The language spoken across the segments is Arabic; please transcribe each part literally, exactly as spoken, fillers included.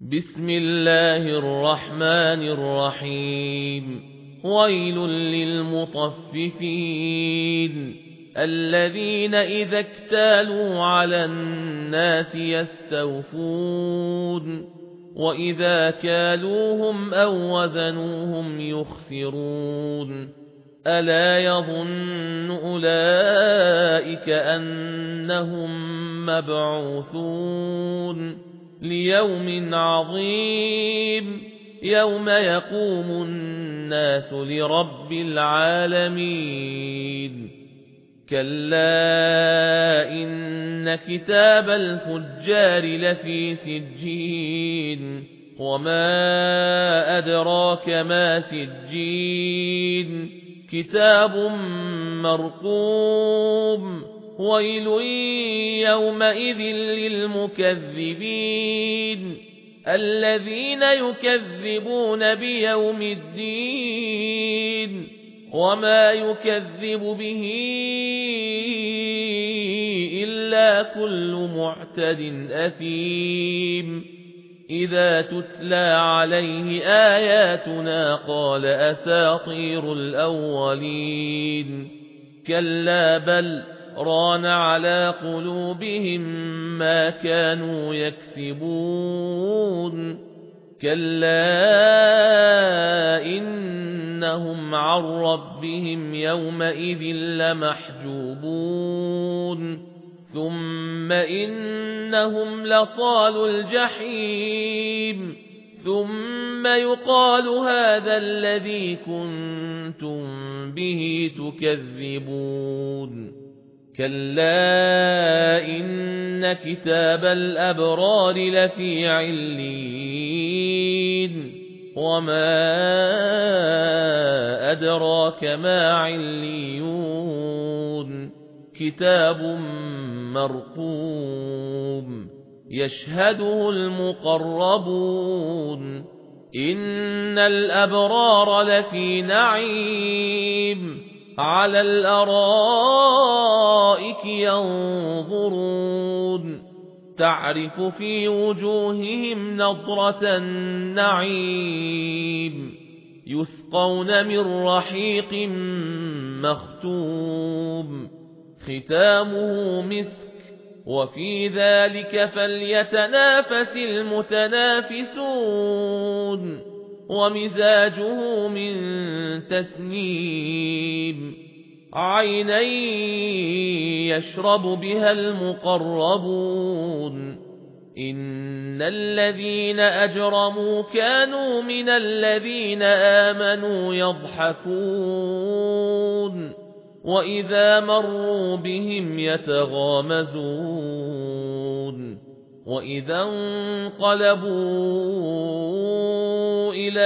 بسم الله الرحمن الرحيم ويل للمطففين الذين إذا اكتالوا على الناس يستوفون وإذا كالوهم أو وزنوهم يخسرون ألا يظن أولئك أنهم مبعوثون ليوم عظيم يوم يقوم الناس لرب العالمين كلا إن كتاب الفجار لفي سجين وما أدراك ما سجين كتاب مرقوم ويل يومئذ للمكذبين الذين يكذبون بيوم الدين وما يكذب به إلا كل معتد أثيم إذا تتلى عليه آياتنا قال أساطير الأولين كلا بل ران على قلوبهم ما كانوا يكسبون كلا إنهم عن ربهم يومئذ لمحجوبون ثم إنهم لصالوا الجحيم ثم يقال هذا الذي كنتم به تكذبون كلا إن كتاب الأبرار لفي عليين وما أدراك ما عليون كتاب مرقوم يشهده المقربون إن الأبرار لفي نعيم على الأرائك ينظرون تعرف في وجوههم نضرة النعيم يسقون من رحيق مختوم ختامه مسك وفي ذلك فليتنافس المتنافسون ومزاجه من تسنيم عينا يشرب بها المقربون إن الذين أجرموا كانوا من الذين آمنوا يضحكون وإذا مروا بهم يتغامزون وإذا انقلبوا إلى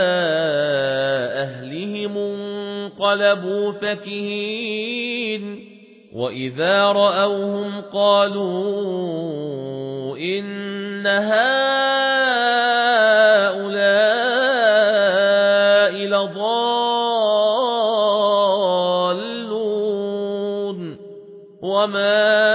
أهلهم انقلبوا فكهين وإذا رأوهم قالوا إن هؤلاء لضالون وما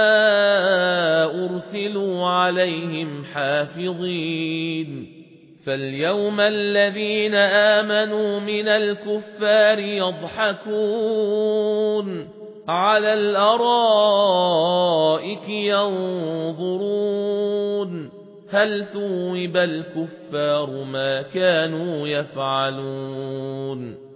أرسلوا عليهم حافظين فاليوم الذين آمنوا من الكفار يضحكون على الأرائك ينظرون هل ثوب الكفار ما كانوا يفعلون